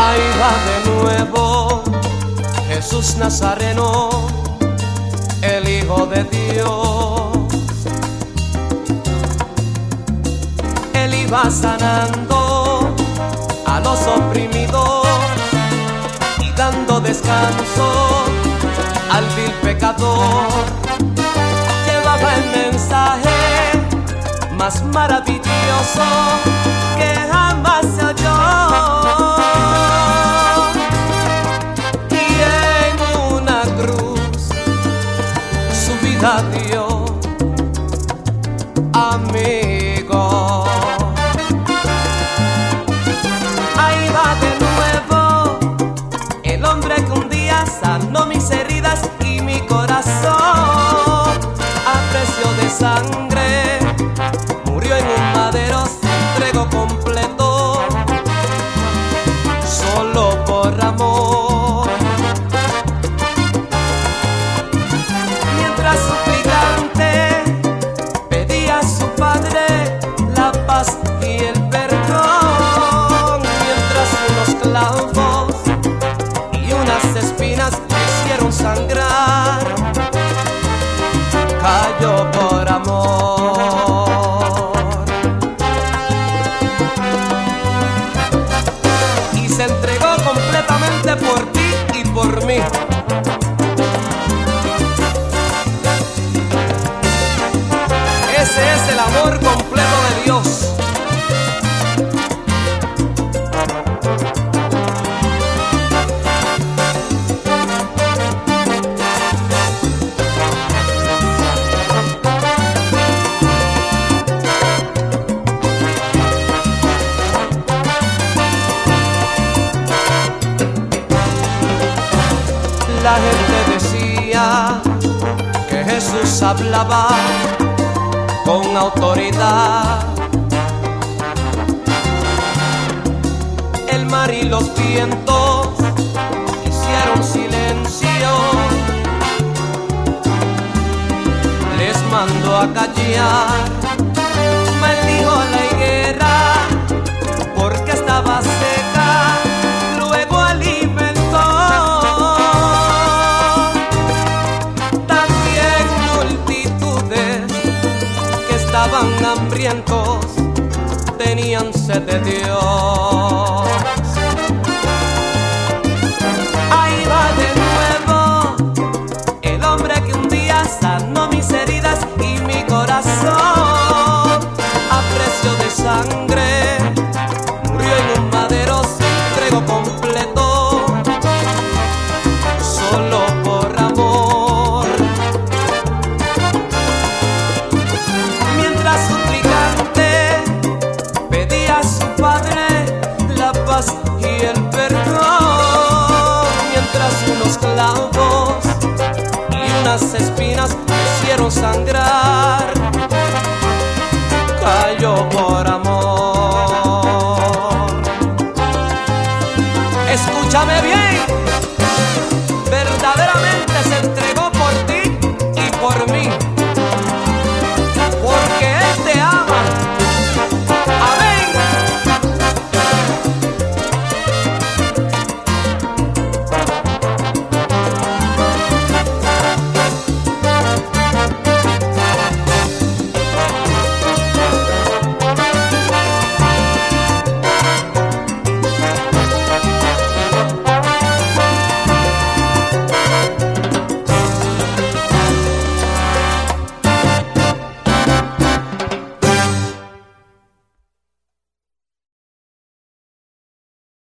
Ahí va de nuevo Jesús Nazareno, el Hijo de Dios. Él iba sanando a los oprimidos y dando descanso al vil pecador. Llevaba el mensaje más maravilloso que jamás se oyó. Y en una cruz su vida dio, amigo. Ahí va de nuevo el hombre que un día sanó mis heridas y mi corazón a precio de sangre murió en un madero, se entregó completo solo por amor. Mientras suplicante pedía a su Padre la paz y el perdón, mientras unos clavos y unas espinas le hicieron sangrar, cayó por amor. Y se entregó completamente por ti y por mí. Ese es el amor completo de Dios. La gente decía que Jesús hablaba con autoridad. El mar y los vientos hicieron silencio. Les mandó a callar. Maldijo la higuera porque estaba seca. Luego alimentó también multitudes que estaban hambrientos, tenían sed de Dios. Ahí va de nuevo el hombre que un día sanó mis heridas y mi corazón a precio de sangre murió en un madero, se entregó completo solo por amor. Mientras suplicante pedía a su Padre la paz y el perdón, mientras unos clavos y unas espinas le hicieron sangrar,